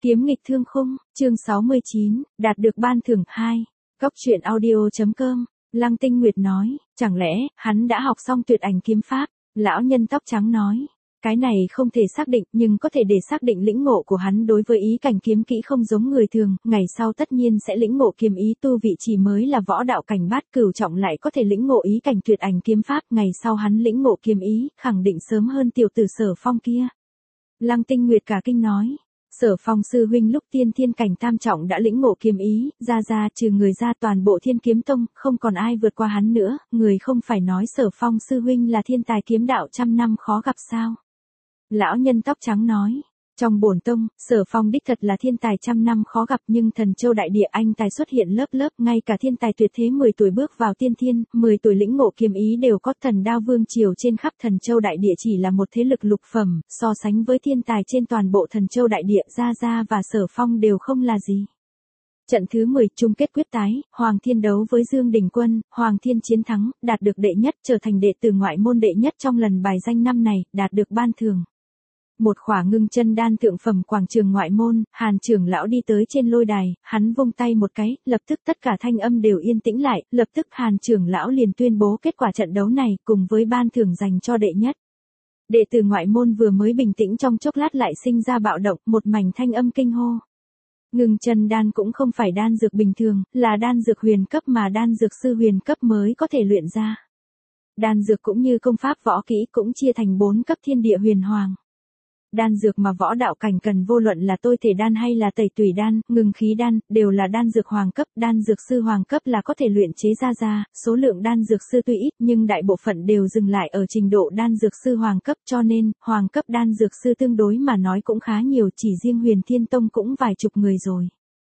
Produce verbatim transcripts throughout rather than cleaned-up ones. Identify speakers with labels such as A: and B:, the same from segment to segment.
A: Kiếm nghịch thương khung, chương sáu mươi chín, đạt được ban thưởng hai. Góc truyện audio.com, Lăng Tinh Nguyệt nói, chẳng lẽ, hắn đã học xong tuyệt ảnh kiếm pháp? Lão nhân tóc trắng nói, cái này không thể xác định nhưng có thể để xác định lĩnh ngộ của hắn đối với ý cảnh kiếm kỹ không giống người thường, ngày sau tất nhiên sẽ lĩnh ngộ kiếm ý tu vị chỉ mới là võ đạo cảnh bát cửu trọng lại có thể lĩnh ngộ ý cảnh tuyệt ảnh kiếm pháp, ngày sau hắn lĩnh ngộ kiếm ý, khẳng định sớm hơn tiểu tử Sở Phong kia. Lăng Tinh Nguyệt cả kinh nói. Sở Phong sư huynh lúc tiên thiên cảnh tam trọng đã lĩnh ngộ kiếm ý, ra ra trừ người ra toàn bộ Thiên Kiếm Tông, không còn ai vượt qua hắn nữa, người không phải nói Sở Phong sư huynh là thiên tài kiếm đạo trăm năm khó gặp sao? Lão nhân tóc trắng nói, trong bổn tông, Sở Phong đích thật là thiên tài trăm năm khó gặp nhưng Thần Châu đại địa anh tài xuất hiện lớp lớp, ngay cả thiên tài tuyệt thế mười tuổi bước vào tiên thiên, mười tuổi lĩnh ngộ kiếm ý đều có. Thần Đao Vương triều trên khắp Thần Châu đại địa chỉ là một thế lực lục phẩm, so sánh với thiên tài trên toàn bộ Thần Châu đại địa, Gia Gia và Sở Phong đều không là gì. Trận thứ mười, chung kết quyết tái, Hoàng Thiên đấu với Dương Đình Quân, Hoàng Thiên chiến thắng, đạt được đệ nhất, trở thành đệ tử ngoại môn đệ nhất trong lần bài danh năm này, đạt được ban thưởng. Một khỏa ngưng chân đan thượng phẩm quảng trường ngoại môn, Hàn trưởng lão đi tới trên lôi đài, hắn vung tay một cái, lập tức tất cả thanh âm đều yên tĩnh lại, lập tức Hàn trưởng lão liền tuyên bố kết quả trận đấu này, cùng với ban thưởng dành cho đệ nhất. Đệ tử ngoại môn vừa mới bình tĩnh trong chốc lát lại sinh ra bạo động, một mảnh thanh âm kinh hô. Ngưng chân đan cũng không phải đan dược bình thường, là đan dược huyền cấp mà đan dược sư huyền cấp mới có thể luyện ra. Đan dược cũng như công pháp võ kỹ cũng chia thành bốn cấp thiên địa huyền hoàng. Đan dược mà võ đạo cảnh cần vô luận là tôi thể đan hay là tẩy tủy đan, ngưng khí đan, đều là đan dược hoàng cấp, đan dược sư hoàng cấp là có thể luyện chế ra ra, số lượng đan dược sư tuy ít nhưng đại bộ phận đều dừng lại ở trình độ đan dược sư hoàng cấp cho nên, hoàng cấp đan dược sư tương đối mà nói cũng khá nhiều, chỉ riêng Huyền Thiên Tông cũng vài chục người rồi.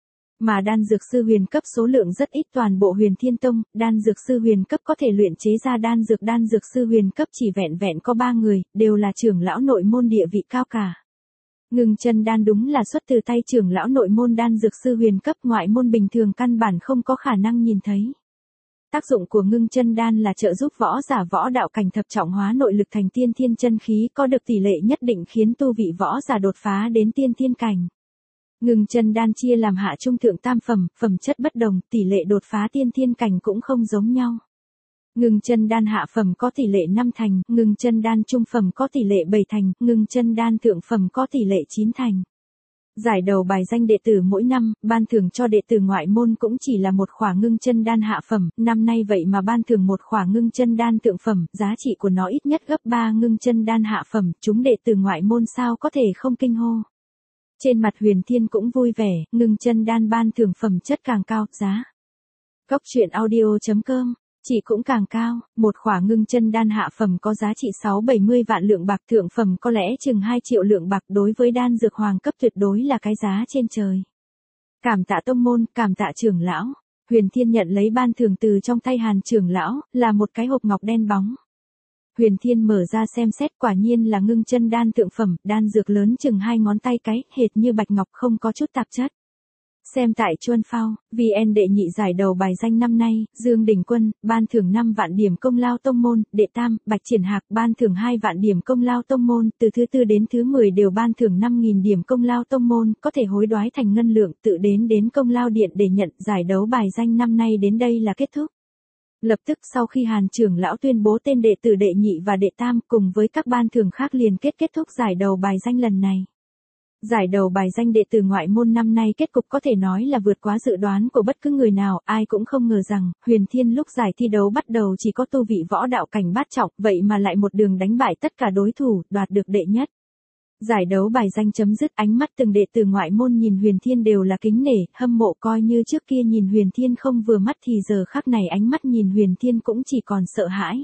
A: Mà đan dược sư huyền cấp số lượng rất ít, toàn bộ Huyền Thiên Tông, đan dược sư huyền cấp có thể luyện chế ra đan dược đan dược sư huyền cấp chỉ vẹn vẹn có ba người, đều là trưởng lão nội môn địa vị cao cả. Ngưng chân đan đúng là xuất từ tay trưởng lão nội môn đan dược sư huyền cấp, ngoại môn bình thường căn bản không có khả năng nhìn thấy. Tác dụng của ngưng chân đan là trợ giúp võ giả võ đạo cảnh thập trọng hóa nội lực thành tiên thiên chân khí, có được tỷ lệ nhất định khiến tu vị võ giả đột phá đến tiên thiên cảnh. Ngưng chân đan chia làm hạ trung thượng tam phẩm, phẩm chất bất đồng, tỷ lệ đột phá tiên thiên cảnh cũng không giống nhau. Ngưng chân đan hạ phẩm có tỷ lệ năm thành, ngưng chân đan trung phẩm có tỷ lệ bảy thành, ngưng chân đan thượng phẩm có tỷ lệ chín thành. Giải đầu bài danh đệ tử mỗi năm, ban thưởng cho đệ tử ngoại môn cũng chỉ là một khỏa ngưng chân đan hạ phẩm, năm nay vậy mà ban thưởng một khỏa ngưng chân đan thượng phẩm, giá trị của nó ít nhất gấp ba ngưng chân đan hạ phẩm, chúng đệ tử ngoại môn sao có thể không kinh hô. Trên mặt Huyền Thiên cũng vui vẻ, ngưng chân đan ban thưởng phẩm chất càng cao, giá. Góc truyện audio.com, chỉ cũng càng cao, một khỏa ngưng chân đan hạ phẩm có giá trị sáu bảy mươi vạn lượng bạc, thượng phẩm có lẽ chừng hai triệu lượng bạc, đối với đan dược hoàng cấp tuyệt đối là cái giá trên trời. Cảm tạ tông môn, cảm tạ trưởng lão. Huyền Thiên nhận lấy ban thưởng từ trong tay Hàn trưởng lão, là một cái hộp ngọc đen bóng. Huyền Thiên mở ra xem xét, quả nhiên là ngưng chân đan thượng phẩm, đan dược lớn chừng hai ngón tay cái, hệt như bạch ngọc không có chút tạp chất. Xem tại Chuân Phao, vê en đệ nhị giải đầu bài danh năm nay, Dương Đình Quân, ban thưởng năm vạn điểm công lao tông môn, đệ tam, Bạch Triển Hạc, ban thưởng hai vạn điểm công lao tông môn, từ thứ tư đến thứ mười đều ban thưởng năm nghìn điểm công lao tông môn, có thể hối đoái thành ngân lượng, tự đến đến công lao điện để nhận. Giải đấu bài danh năm nay đến đây là kết thúc. Lập tức sau khi Hàn trưởng lão tuyên bố tên đệ tử đệ nhị và đệ tam cùng với các ban thưởng khác liền kết kết thúc giải đầu bài danh lần này. Giải đầu bài danh đệ tử ngoại môn năm nay kết cục có thể nói là vượt quá dự đoán của bất cứ người nào, ai cũng không ngờ rằng, Huyền Thiên lúc giải thi đấu bắt đầu chỉ có tu vị võ đạo cảnh bát trọng, vậy mà lại một đường đánh bại tất cả đối thủ, đoạt được đệ nhất. Giải đấu bài danh chấm dứt, ánh mắt từng đệ tử ngoại môn nhìn Huyền Thiên đều là kính nể, hâm mộ, coi như trước kia nhìn Huyền Thiên không vừa mắt thì giờ khắc này ánh mắt nhìn Huyền Thiên cũng chỉ còn sợ hãi.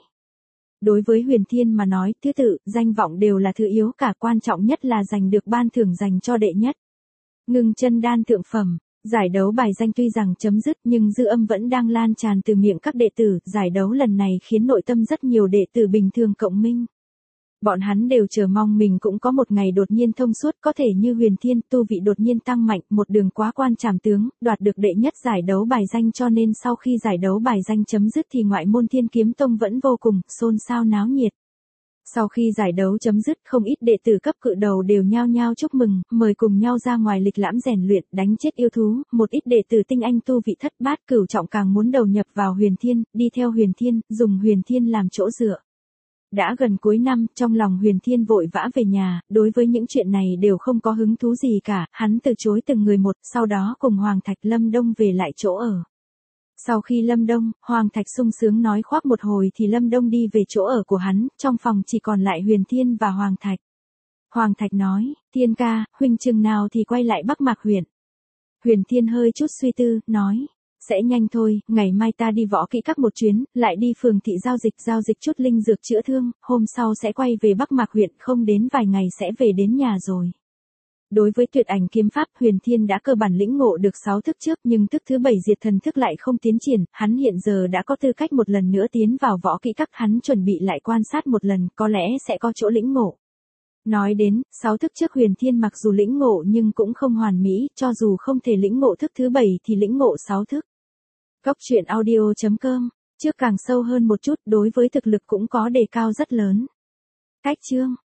A: Đối với Huyền Thiên mà nói, thứ tự, danh vọng đều là thứ yếu cả, quan trọng nhất là giành được ban thưởng dành cho đệ nhất. Ngưng chân đan thượng phẩm, giải đấu bài danh tuy rằng chấm dứt nhưng dư âm vẫn đang lan tràn từ miệng các đệ tử, giải đấu lần này khiến nội tâm rất nhiều đệ tử bình thường cộng minh. Bọn hắn đều chờ mong mình cũng có một ngày đột nhiên thông suốt, có thể như Huyền Thiên, tu vị đột nhiên tăng mạnh, một đường quá quan trảm tướng, đoạt được đệ nhất giải đấu bài danh, cho nên sau khi giải đấu bài danh chấm dứt thì ngoại môn Thiên Kiếm Tông vẫn vô cùng xôn xao náo nhiệt. Sau khi giải đấu chấm dứt, không ít đệ tử cấp cự đầu đều nhao nhao chúc mừng, mời cùng nhau ra ngoài lịch lãm rèn luyện, đánh chết yêu thú, một ít đệ tử tinh anh tu vị thất bát cửu trọng càng muốn đầu nhập vào Huyền Thiên, đi theo Huyền Thiên, dùng Huyền Thiên làm chỗ dựa. Đã gần cuối năm, trong lòng Huyền Thiên vội vã về nhà, đối với những chuyện này đều không có hứng thú gì cả, hắn từ chối từng người một, sau đó cùng Hoàng Thạch Lâm Đông về lại chỗ ở. Sau khi Lâm Đông, Hoàng Thạch sung sướng nói khoác một hồi thì Lâm Đông đi về chỗ ở của hắn, trong phòng chỉ còn lại Huyền Thiên và Hoàng Thạch. Hoàng Thạch nói, Thiên ca, huynh chừng nào thì quay lại Bắc Mạc huyện. Huyền Thiên hơi chút suy tư, nói, sẽ nhanh thôi, ngày mai ta đi Võ Kỹ Các một chuyến, lại đi phường thị giao dịch giao dịch chút linh dược chữa thương, hôm sau sẽ quay về Bắc Mạc huyện, không đến vài ngày sẽ về đến nhà rồi. Đối với tuyệt ảnh kiếm pháp, Huyền Thiên đã cơ bản lĩnh ngộ được sáu thức trước, nhưng thức thứ bảy diệt thần thức lại không tiến triển, hắn hiện giờ đã có tư cách một lần nữa tiến vào Võ Kỹ Các, hắn chuẩn bị lại quan sát một lần, có lẽ sẽ có chỗ lĩnh ngộ. Nói đến, sáu thức trước Huyền Thiên mặc dù lĩnh ngộ nhưng cũng không hoàn mỹ, cho dù không thể lĩnh ngộ thức thứ bảy thì lĩnh ngộ sáu thức. Cốc truyện audio chấm com, trước càng sâu hơn một chút, đối với thực lực cũng có đề cao rất lớn. Cách chương